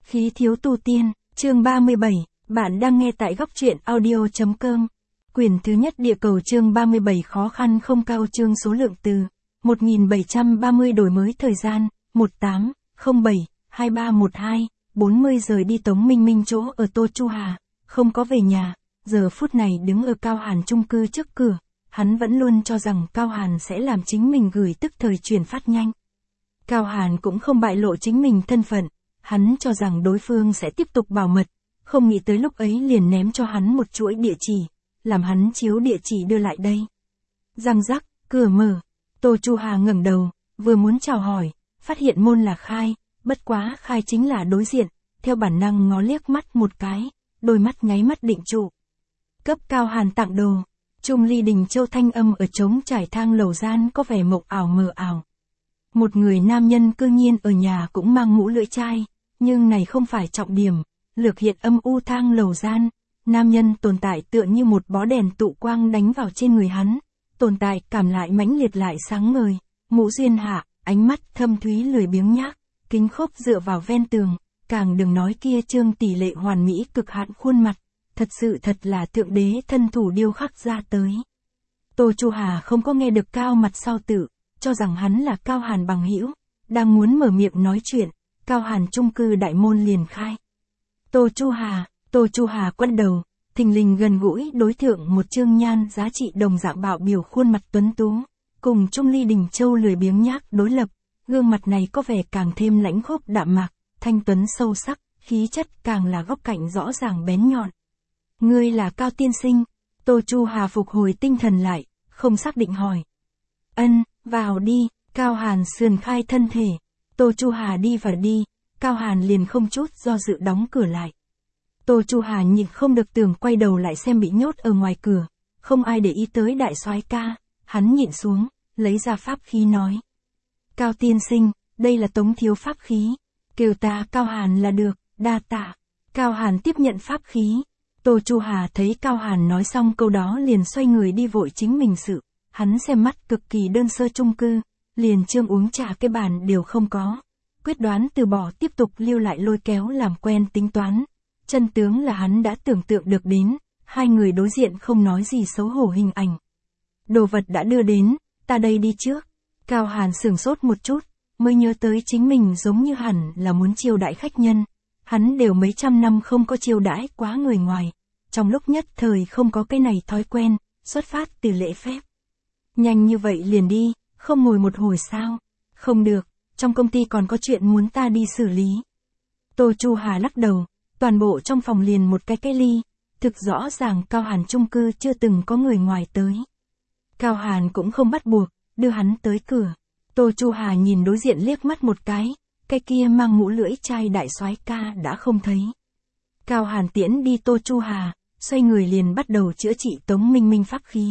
Khí thiếu tu tiên, chương 37, bạn đang nghe tại góc truyện audio.com. Quyển thứ nhất địa cầu chương 37 khó khăn không cao chương số lượng từ 1730 đổi mới thời gian 1807-2312, 40 rời đi Tống Minh Minh chỗ ở Tô Chu Hà, không có về nhà, giờ phút này đứng ở Cao Hàn chung cư trước cửa, hắn vẫn luôn cho rằng Cao Hàn sẽ làm chính mình gửi tức thời chuyển phát nhanh. Cao Hàn cũng không bại lộ chính mình thân phận, hắn cho rằng đối phương sẽ tiếp tục bảo mật, không nghĩ tới lúc ấy liền ném cho hắn một chuỗi địa chỉ, làm hắn chiếu địa chỉ đưa lại đây. Răng rắc, cửa mở, Tô Chu Hà ngẩng đầu, vừa muốn chào hỏi, phát hiện môn là khai, bất quá khai chính là đối diện, theo bản năng ngó liếc mắt một cái, đôi mắt nháy mắt định trụ. Cấp Cao Hàn tặng đồ, Trung Ly Đình Châu thanh âm ở trống trải thang lầu gian có vẻ mộng ảo mờ ảo. Một người nam nhân cư nhiên ở nhà cũng mang mũ lưỡi chai, nhưng này không phải trọng điểm, lược hiện âm u thang lầu gian, nam nhân tồn tại tựa như một bó đèn tụ quang đánh vào trên người hắn, tồn tại cảm lại mãnh liệt lại sáng ngời, mũ duyên hạ, ánh mắt thâm thúy lười biếng nhác, kính khốc dựa vào ven tường, càng đừng nói kia trương tỷ lệ hoàn mỹ cực hạn khuôn mặt, thật sự thật là thượng đế thân thủ điêu khắc ra tới. Tô Chu Hà không có nghe được Cao mặt sau tự, cho rằng hắn là Cao Hàn bằng hữu, đang muốn mở miệng nói chuyện, Cao Hàn chung cư đại môn liền khai. Tô Chu Hà quay đầu, thình lình gần gũi đối thượng một trương nhan giá trị đồng dạng bạo biểu khuôn mặt tuấn tú, cùng Trung Ly Đình Châu lười biếng nhác đối lập, gương mặt này có vẻ càng thêm lãnh khốc đạm mạc, thanh tuấn sâu sắc, khí chất càng là góc cạnh rõ ràng bén nhọn. Ngươi là Cao tiên sinh? Tô Chu Hà phục hồi tinh thần lại, không xác định hỏi. Ân, vào đi, Cao Hàn sườn khai thân thể. Tô Chu Hà đi vào đi, Cao Hàn liền không chút do dự đóng cửa lại. Tô Chu Hà nhịn không được tưởng quay đầu lại xem bị nhốt ở ngoài cửa, không ai để ý tới đại soái ca, hắn nhịn xuống, lấy ra pháp khí nói. Cao tiên sinh, đây là Tống thiếu pháp khí, kêu ta Cao Hàn là được, đa tạ. Cao Hàn tiếp nhận pháp khí. Tô Chu Hà thấy Cao Hàn nói xong câu đó liền xoay người đi vội chính mình sự, hắn xem mắt cực kỳ đơn sơ chung cư, liền trương uống trà cái bàn đều không có, quyết đoán từ bỏ tiếp tục lưu lại lôi kéo làm quen tính toán. Chân tướng là hắn đã tưởng tượng được đến, hai người đối diện không nói gì xấu hổ hình ảnh. Đồ vật đã đưa đến, ta đây đi trước. Cao Hàn sửng sốt một chút, mới nhớ tới chính mình giống như hẳn là muốn chiêu đãi khách nhân. Hắn đều mấy trăm năm không có chiêu đãi quá người ngoài, trong lúc nhất thời không có cái này thói quen, xuất phát từ lễ phép. Nhanh như vậy liền đi, không ngồi một hồi sao? Không được, trong công ty còn có chuyện muốn ta đi xử lý. Tô Chu Hà lắc đầu, toàn bộ trong phòng liền một cái ly, thực rõ ràng Cao Hàn chung cư chưa từng có người ngoài tới. Cao Hàn cũng không bắt buộc, đưa hắn tới cửa. Tô Chu Hà nhìn đối diện liếc mắt một cái kia mang mũ lưỡi chai đại soái ca đã không thấy. Cao Hàn tiễn đi Tô Chu Hà, xoay người liền bắt đầu chữa trị Tống Minh Minh pháp khí.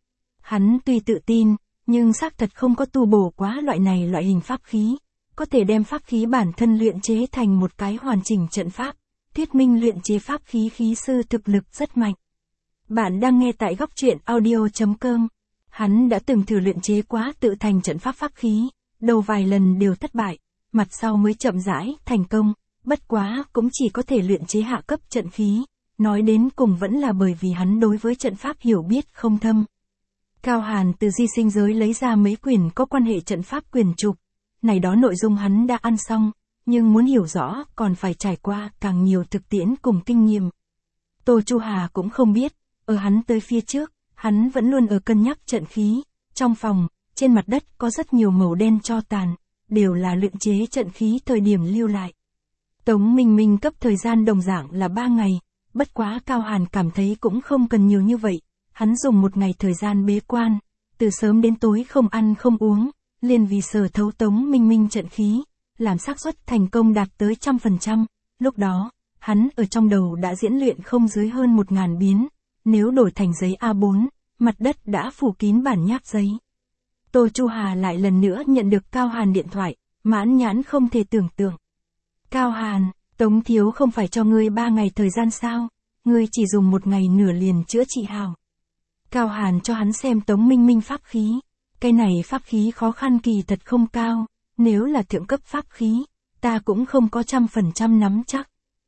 Hắn tuy tự tin, nhưng xác thật không có tu bổ quá loại hình pháp khí, có thể đem pháp khí bản thân luyện chế thành một cái hoàn chỉnh trận pháp, thuyết minh luyện chế pháp khí khí sư thực lực rất mạnh. Bạn đang nghe tại góc truyện audio.com. Hắn đã từng thử luyện chế quá tự thành trận pháp pháp khí, đầu vài lần đều thất bại, mặt sau mới chậm rãi thành công, bất quá cũng chỉ có thể luyện chế hạ cấp trận khí, nói đến cùng vẫn là bởi vì hắn đối với trận pháp hiểu biết không thâm. Cao Hàn từ di sinh giới lấy ra mấy quyển có quan hệ trận pháp quyển trục, này đó nội dung hắn đã ăn xong, nhưng muốn hiểu rõ còn phải trải qua càng nhiều thực tiễn cùng kinh nghiệm. Tô Chu Hà cũng không biết, ở hắn tới phía trước, hắn vẫn luôn ở cân nhắc trận khí, trong phòng, trên mặt đất có rất nhiều màu đen tro tàn, đều là luyện chế trận khí thời điểm lưu lại. Tống Minh Minh cấp thời gian đồng dạng là 3 ngày, bất quá Cao Hàn cảm thấy cũng không cần nhiều như vậy, hắn dùng một ngày thời gian bế quan, từ sớm đến tối không ăn không uống, liền vì sở thấu Tống Minh Minh trận khí, làm xác suất thành công đạt tới 100%, lúc đó, hắn ở trong đầu đã diễn luyện không dưới hơn 1000 biến, nếu đổi thành giấy A4, mặt đất đã phủ kín bản nháp giấy. Tô Chu Hà lại lần nữa nhận được Cao Hàn điện thoại, mãn nhãn không thể tưởng tượng. Cao Hàn, Tống thiếu không phải cho ngươi 3 ngày thời gian sao, ngươi chỉ dùng 1 ngày nửa liền chữa trị hào. Cao Hàn cho hắn xem Tống Minh Minh pháp khí, cái này pháp khí khó khăn kỳ thật không cao, nếu là thượng cấp pháp khí, ta cũng không có 100% nắm chắc.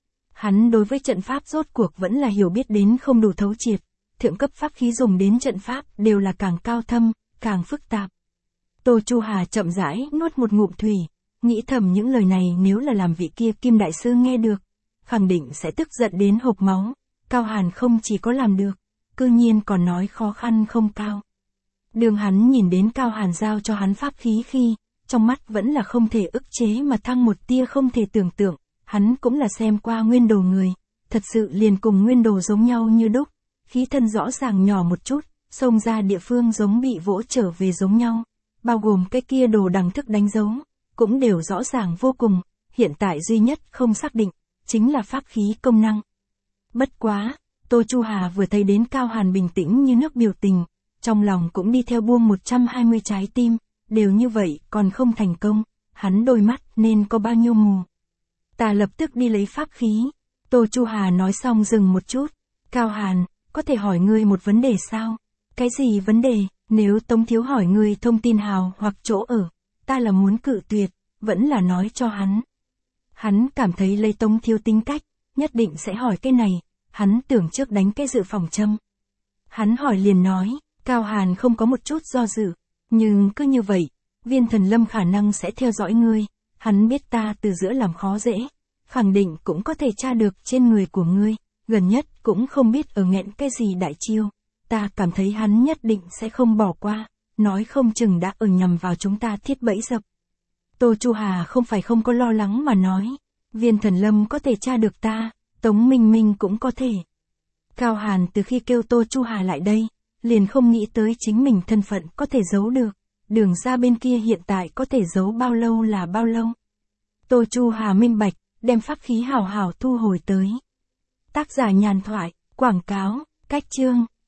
Hắn đối với trận pháp rốt cuộc vẫn là hiểu biết đến không đủ thấu triệt, thượng cấp pháp khí dùng đến trận pháp đều là càng cao thâm, càng phức tạp. Tô Chu Hà chậm rãi nuốt một ngụm thủy, nghĩ thầm những lời này nếu là làm vị kia Kim Đại Sư nghe được, khẳng định sẽ tức giận đến hộc máu. Cao Hàn không chỉ có làm được, cư nhiên còn nói khó khăn không cao. Đường hắn nhìn đến Cao Hàn giao cho hắn pháp khí khi, trong mắt vẫn là không thể ức chế mà thăng một tia không thể tưởng tượng, hắn cũng là xem qua nguyên đồ người, thật sự liền cùng nguyên đồ giống nhau như đúc, khí thân rõ ràng nhỏ một chút, xông ra địa phương giống bị vỗ trở về giống nhau, bao gồm cái kia đồ đằng thức đánh dấu, cũng đều rõ ràng vô cùng, hiện tại duy nhất không xác định, chính là pháp khí công năng. Bất quá, Tô Chu Hà vừa thấy đến Cao Hàn bình tĩnh như nước biểu tình, trong lòng cũng đi theo buông 120 trái tim, đều như vậy còn không thành công, hắn đôi mắt nên có bao nhiêu mù. Ta lập tức đi lấy pháp khí. Tô Chu Hà nói xong dừng một chút. Cao Hàn, có thể hỏi ngươi một vấn đề sao? Cái gì vấn đề? Nếu Tống Thiếu hỏi ngươi thông tin hào hoặc chỗ ở, ta là muốn cự tuyệt, vẫn là nói cho hắn. Hắn cảm thấy lấy Tống Thiếu tính cách, nhất định sẽ hỏi cái này, hắn tưởng trước đánh cái dự phòng châm. Hắn hỏi liền nói, Cao Hàn không có một chút do dự, nhưng cứ như vậy, Viên Thần Lâm khả năng sẽ theo dõi ngươi, hắn biết ta từ giữa làm khó dễ, khẳng định cũng có thể tra được trên người của ngươi, gần nhất cũng không biết ở nghẹn cái gì đại chiêu, ta cảm thấy hắn nhất định sẽ không bỏ qua, nói không chừng đã ở nhằm vào chúng ta thiết bẫy dập. Tô Chu Hà không phải không có lo lắng mà nói, Viên Thần Lâm có thể tra được ta, Tống Minh Minh cũng có thể. Cao Hàn từ khi kêu Tô Chu Hà lại đây, liền không nghĩ tới chính mình thân phận có thể giấu được, đường ra bên kia hiện tại có thể giấu bao lâu là bao lâu. Tô Chu Hà minh bạch, đem pháp khí hảo hảo thu hồi tới. Tác giả nhàn thoại, quảng cáo, cách chương.